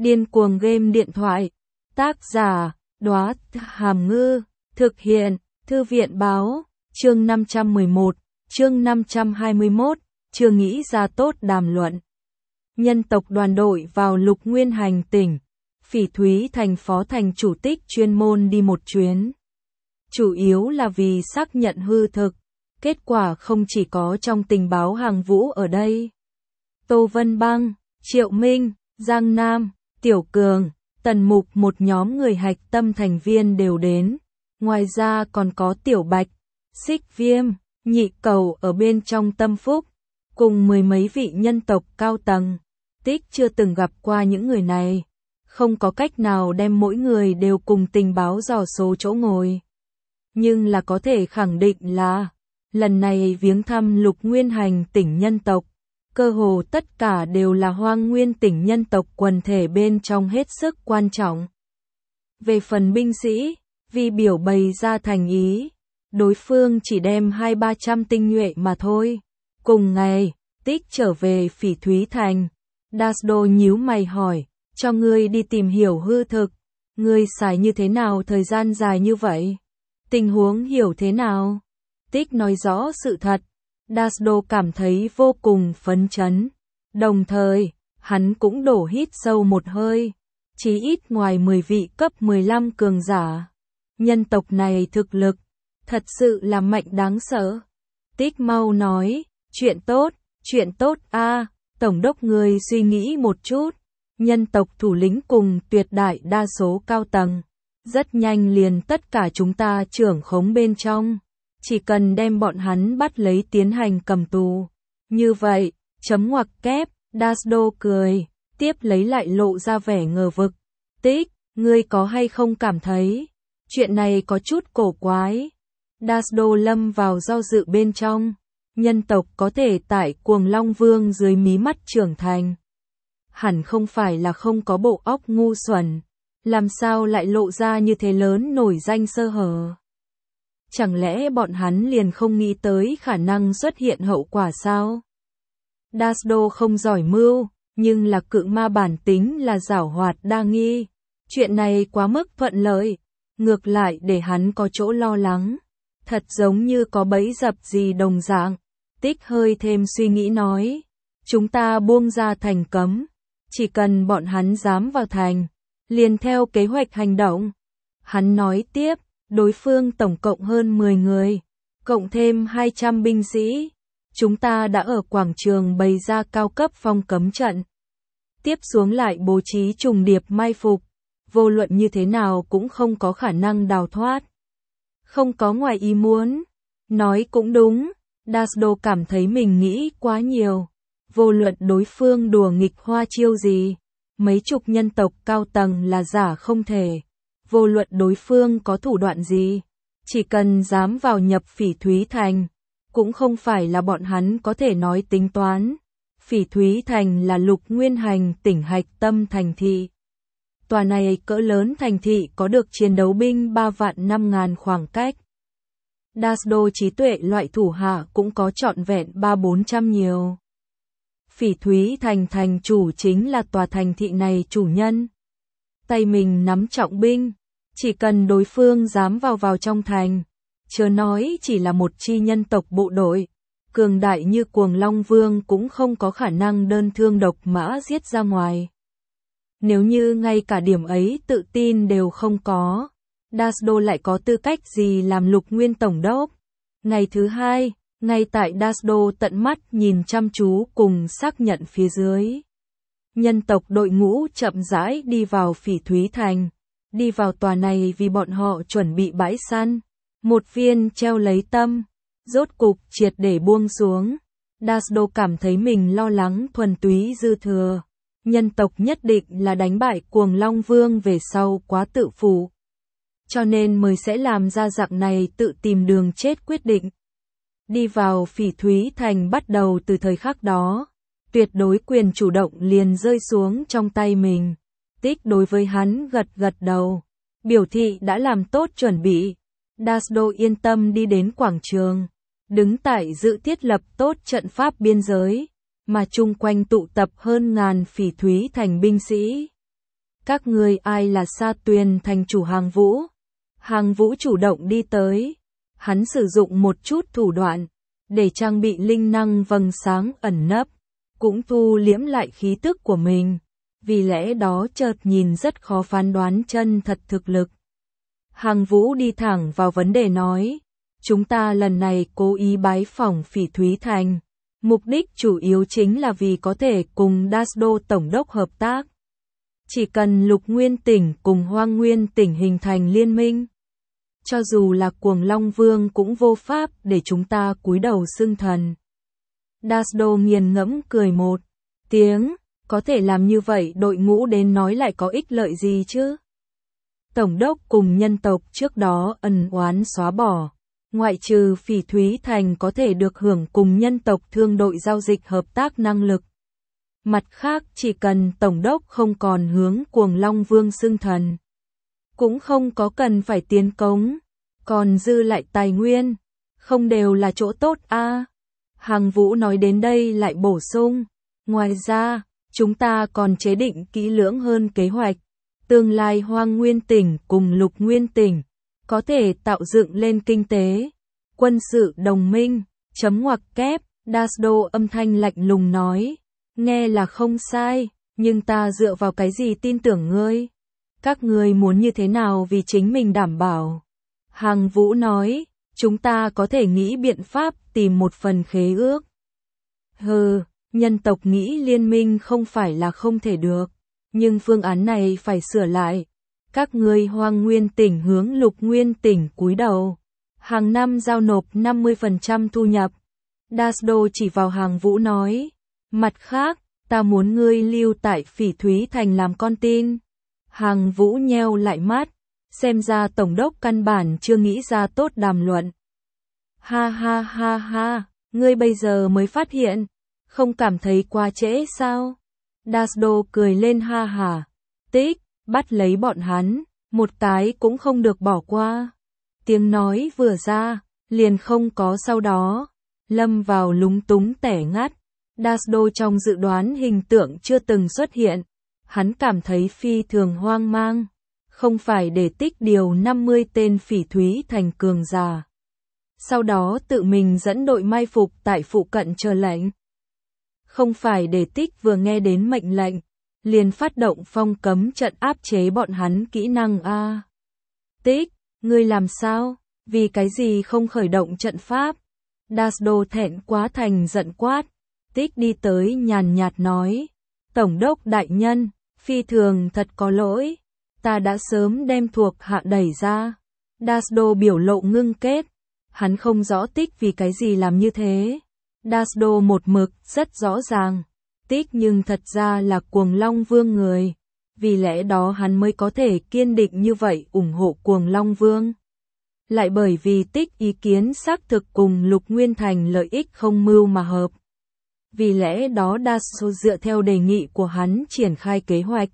Điên cuồng game điện thoại. Tác giả, Đóa Hàm Ngư. Thực hiện, Thư viện báo. Chương 511, chương 521, chưa nghĩ ra tốt đàm luận. Nhân tộc đoàn đội vào Lục Nguyên hành tỉnh. Phỉ Thúy thành phó thành chủ tích chuyên môn đi một chuyến. Chủ yếu là vì xác nhận hư thực. Kết quả không chỉ có trong tình báo hàng vũ ở đây. Tô Vân Băng, Triệu Minh, Giang Nam, Tiểu Cường, Tần Mục, một nhóm người hạch tâm thành viên đều đến. Ngoài ra còn có Tiểu Bạch, Xích Viêm, Nhị Cầu ở bên trong Tâm Phúc, cùng mười mấy vị nhân tộc cao tầng. Tích chưa từng gặp qua những người này, không có cách nào đem mỗi người đều cùng tình báo dò số chỗ ngồi. Nhưng là có thể khẳng định là, lần này viếng thăm Lục Nguyên hành tỉnh nhân tộc, cơ hồ tất cả đều là Hoang Nguyên tỉnh nhân tộc quần thể bên trong hết sức quan trọng. Về phần binh sĩ, vì biểu bày ra thành ý, đối phương chỉ đem 200-300 tinh nhuệ mà thôi. Cùng ngày, Tích trở về Phỉ Thúy thành. Dasdo nhíu mày hỏi, cho ngươi đi tìm hiểu hư thực, ngươi xài như thế nào thời gian dài như vậy? Tình huống hiểu thế nào? Tích nói rõ sự thật. Dasdo cảm thấy vô cùng phấn chấn. Đồng thời, hắn cũng đổ hít sâu một hơi. Chí ít ngoài 10 vị cấp 15 cường giả. Nhân tộc này thực lực, thật sự là mạnh đáng sợ. Tích mau nói, chuyện tốt a. Tổng đốc người suy nghĩ một chút. Nhân tộc thủ lĩnh cùng tuyệt đại đa số cao tầng. Rất nhanh liền tất cả chúng ta trưởng khống bên trong. Chỉ cần đem bọn hắn bắt lấy tiến hành cầm tù. Như vậy, chấm ngoặc kép, Dasdo cười, tiếp lấy lại lộ ra vẻ ngờ vực. Tích, ngươi có hay không cảm thấy chuyện này có chút cổ quái? Dasdo lâm vào do dự bên trong. Nhân tộc có thể tại Cuồng Long Vương dưới mí mắt trưởng thành. Hẳn không phải là không có bộ óc ngu xuẩn. Làm sao lại lộ ra như thế lớn nổi danh sơ hở? Chẳng lẽ bọn hắn liền không nghĩ tới khả năng xuất hiện hậu quả sao? Dasdo không giỏi mưu, nhưng là cự ma bản tính là giảo hoạt đa nghi. Chuyện này quá mức thuận lợi, ngược lại để hắn có chỗ lo lắng. Thật giống như có bẫy dập gì đồng dạng. Tích hơi thêm suy nghĩ nói, chúng ta buông ra thành cấm, chỉ cần bọn hắn dám vào thành, liền theo kế hoạch hành động. Hắn nói tiếp, đối phương tổng cộng hơn 10 người, cộng thêm 200 binh sĩ. Chúng ta đã ở quảng trường bày ra cao cấp phong cấm trận. Tiếp xuống lại bố trí trùng điệp mai phục, vô luận như thế nào cũng không có khả năng đào thoát. Không có ngoài ý muốn. Nói cũng đúng, Dasdo cảm thấy mình nghĩ quá nhiều. Vô luận đối phương đùa nghịch hoa chiêu gì, mấy chục nhân tộc cao tầng là giả không thể. Vô luận đối phương có thủ đoạn gì, chỉ cần dám vào nhập Phỉ Thúy thành, cũng không phải là bọn hắn có thể nói tính toán. Phỉ Thúy thành là Lục Nguyên hành tỉnh hạch tâm thành thị. Tòa này cỡ lớn thành thị có được chiến đấu binh 3.500.000 khoảng cách. Dasdo trí tuệ loại thủ hạ cũng có trọn vẹn 300-400 nhiều. Phỉ Thúy thành thành chủ chính là tòa thành thị này chủ nhân. Tay mình nắm trọng binh, chỉ cần đối phương dám vào trong thành, chớ nói chỉ là một chi nhân tộc bộ đội, cường đại như Cuồng Long Vương cũng không có khả năng đơn thương độc mã giết ra ngoài. Nếu như ngay cả điểm ấy tự tin đều không có, Dasdo lại có tư cách gì làm Lục Nguyên tổng đốc? Ngày thứ hai, ngay tại Dasdo tận mắt nhìn chăm chú cùng xác nhận phía dưới. Nhân tộc đội ngũ chậm rãi đi vào Phỉ Thúy thành, đi vào tòa này vì bọn họ chuẩn bị bãi săn. Một viên treo lấy tâm, rốt cục triệt để buông xuống. Dasdo cảm thấy mình lo lắng thuần túy dư thừa. Nhân tộc nhất định là đánh bại Cuồng Long Vương về sau quá tự phụ. Cho nên mới sẽ làm ra dạng này tự tìm đường chết quyết định. Đi vào Phỉ Thúy thành bắt đầu từ thời khắc đó. Tuyệt đối quyền chủ động liền rơi xuống trong tay mình. Tích đối với hắn gật đầu. Biểu thị đã làm tốt chuẩn bị. Dasdo yên tâm đi đến quảng trường. Đứng tại dự thiết lập tốt trận pháp biên giới. Mà chung quanh tụ tập hơn ngàn Phỉ Thúy thành binh sĩ. Các ngươi ai là Sa Tuyền thành chủ Hàng Vũ? Hàng Vũ chủ động đi tới. Hắn sử dụng một chút thủ đoạn, để trang bị linh năng vầng sáng ẩn nấp, cũng thu liễm lại khí tức của mình. Vì lẽ đó chợt nhìn rất khó phán đoán chân thật thực lực. Hàng Vũ đi thẳng vào vấn đề nói, chúng ta lần này cố ý bái phỏng Phỉ Thúy Thành. Mục đích chủ yếu chính là vì có thể cùng Dasdo Tổng đốc hợp tác. Chỉ cần Lục Nguyên tỉnh cùng Hoang Nguyên tỉnh hình thành liên minh. Cho dù là Cuồng Long Vương cũng vô pháp để chúng ta cúi đầu xưng thần. Dasdo nghiền ngẫm cười một tiếng, có thể làm như vậy đội ngũ đến nói lại có ích lợi gì chứ? Tổng đốc cùng nhân tộc trước đó ân oán xóa bỏ. Ngoại trừ Phỉ Thúy Thành có thể được hưởng cùng nhân tộc thương đội giao dịch hợp tác năng lực. Mặt khác chỉ cần Tổng đốc không còn hướng Cuồng Long Vương xưng thần. Cũng không có cần phải tiến cống. Còn dư lại tài nguyên. Không đều là chỗ tốt a. Hàng Vũ nói đến đây lại bổ sung. Ngoài ra, chúng ta còn chế định kỹ lưỡng hơn kế hoạch. Tương lai Hoang Nguyên tỉnh cùng Lục Nguyên tỉnh có thể tạo dựng lên kinh tế, quân sự đồng minh, chấm ngoặc kép, Dasdo âm thanh lạnh lùng nói, nghe là không sai, nhưng ta dựa vào cái gì tin tưởng ngươi? Các ngươi muốn như thế nào vì chính mình đảm bảo? Hàng Vũ nói, chúng ta có thể nghĩ biện pháp tìm một phần khế ước. Nhân tộc nghĩ liên minh không phải là không thể được, nhưng phương án này phải sửa lại. Các ngươi Hoang Nguyên tỉnh hướng Lục Nguyên tỉnh cúi đầu. Hàng năm giao nộp 50% thu nhập. Dasdo chỉ vào Hàng Vũ nói. Mặt khác, ta muốn ngươi lưu tại Phỉ Thúy Thành làm con tin. Hàng Vũ nheo lại mắt. Xem ra Tổng đốc căn bản chưa nghĩ ra tốt đàm luận. Ha ha ha ha, ngươi bây giờ mới phát hiện. Không cảm thấy quá trễ sao? Dasdo cười lên ha hả. Tích, bắt lấy bọn hắn, một cái cũng không được bỏ qua. Tiếng nói vừa ra, liền không có sau đó. Lâm vào lúng túng tẻ ngắt. Dasdo trong dự đoán hình tượng chưa từng xuất hiện. Hắn cảm thấy phi thường hoang mang. Không phải để Tích điều 50 tên Phỉ Thúy Thành cường giả. Sau đó tự mình dẫn đội mai phục tại phụ cận chờ lệnh. Không phải để Tích vừa nghe đến mệnh lệnh, liền phát động phong cấm trận áp chế bọn hắn kỹ năng a. Tích, ngươi làm sao? Vì cái gì không khởi động trận pháp? Dasdo thẹn quá thành giận quát. Tích đi tới nhàn nhạt nói. Tổng đốc đại nhân, phi thường thật có lỗi. Ta đã sớm đem thuộc hạ đẩy ra. Dasdo biểu lộ ngưng kết. Hắn không rõ Tích vì cái gì làm như thế. Dasdo một mực rất rõ ràng. Tích nhưng thật ra là Cuồng Long Vương người. Vì lẽ đó hắn mới có thể kiên định như vậy ủng hộ Cuồng Long Vương. Lại bởi vì Tích ý kiến xác thực cùng Lục Nguyên Thành lợi ích không mưu mà hợp. Vì lẽ đó Dasdo dựa theo đề nghị của hắn triển khai kế hoạch.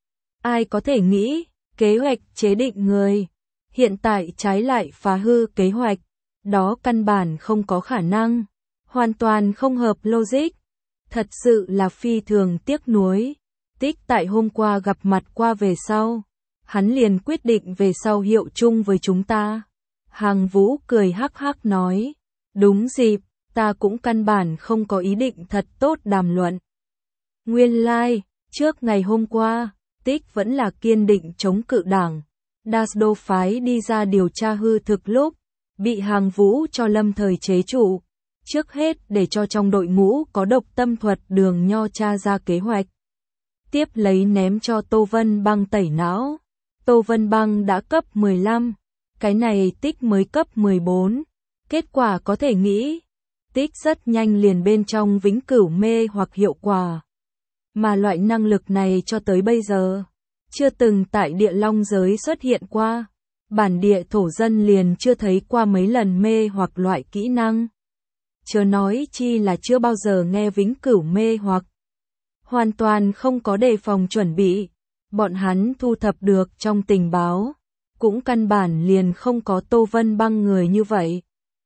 Ai có thể nghĩ, kế hoạch chế định người, hiện tại trái lại phá hư kế hoạch. Đó căn bản không có khả năng. Hoàn toàn không hợp logic. Thật sự là phi thường tiếc nuối. Tích tại hôm qua gặp mặt qua về sau. Hắn liền quyết định về sau hiệu chung với chúng ta. Hàng Vũ cười hắc hắc nói. Đúng dịp, ta cũng căn bản không có ý định thật tốt đàm luận. Nguyên lai, trước ngày hôm qua, Tích vẫn là kiên định chống cự đảng. Dasdo phái đi ra điều tra hư thực lúc, bị Hàng Vũ cho lâm thời chế trụ. Trước hết để cho trong đội ngũ có độc tâm thuật Đường Nho tra ra kế hoạch. Tiếp lấy ném cho Tô Vân Băng tẩy não. Tô Vân Băng đã cấp 15. Cái này Tích mới cấp 14. Kết quả có thể nghĩ. Tích rất nhanh liền bên trong vĩnh cửu mê hoặc hiệu quả. Mà loại năng lực này cho tới bây giờ, chưa từng tại địa long giới xuất hiện qua. Bản địa thổ dân liền chưa thấy qua mấy lần mê hoặc loại kỹ năng. Chớ nói chi là chưa bao giờ nghe vĩnh cửu mê hoặc. Hoàn toàn không có đề phòng chuẩn bị. Bọn hắn thu thập được trong tình báo. Cũng căn bản liền không có Tô Vân Băng người như vậy.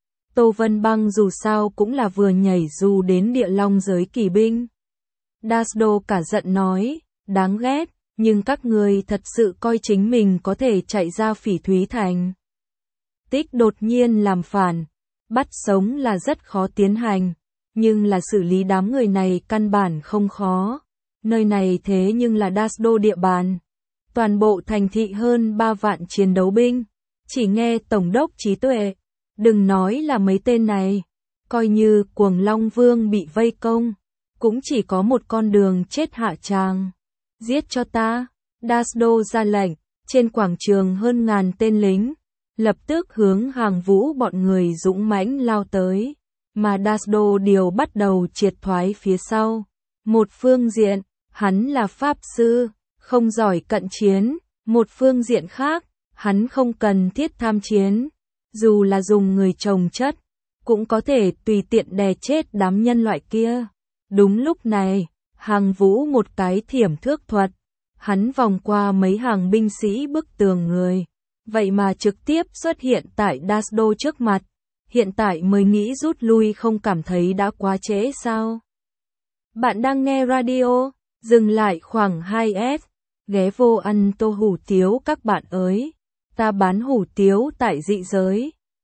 Tô Vân Băng dù sao cũng là vừa nhảy dù đến địa long giới kỳ binh. Dasdo cả giận nói, đáng ghét, Nhưng các người thật sự coi chính mình có thể chạy ra Phỉ Thúy Thành. Tích đột nhiên làm phản, bắt sống là rất khó tiến hành, nhưng là xử lý đám người này căn bản không khó. Nơi này thế nhưng là Dasdo địa bàn. Toàn bộ thành thị hơn 3 vạn chiến đấu binh. Chỉ nghe Tổng đốc trí tuệ. Đừng nói là mấy tên này. Coi như Cuồng Long Vương bị vây công. Cũng chỉ có một con đường chết hạ tràng. Giết cho ta. Dasdo ra lệnh. Trên quảng trường hơn ngàn tên lính. Lập tức hướng Hàng Vũ bọn người dũng mãnh lao tới. Mà Dasdo điều bắt đầu triệt thoái phía sau. Một phương diện, hắn là pháp sư, không giỏi cận chiến. Một phương diện khác, hắn không cần thiết tham chiến. Dù là dùng người trồng chất, cũng có thể tùy tiện đè chết đám nhân loại kia. Đúng lúc này, Hàng Vũ một cái thiểm thước thuật. Hắn vòng qua mấy hàng binh sĩ bức tường người. Vậy mà trực tiếp xuất hiện tại Dasdo trước mặt. Hiện tại mới nghĩ rút lui không cảm thấy đã quá trễ sao? Bạn đang nghe radio, dừng lại khoảng 2S, ghé vô ăn tô hủ tiếu các bạn ơi. Ta bán hủ tiếu tại dị giới.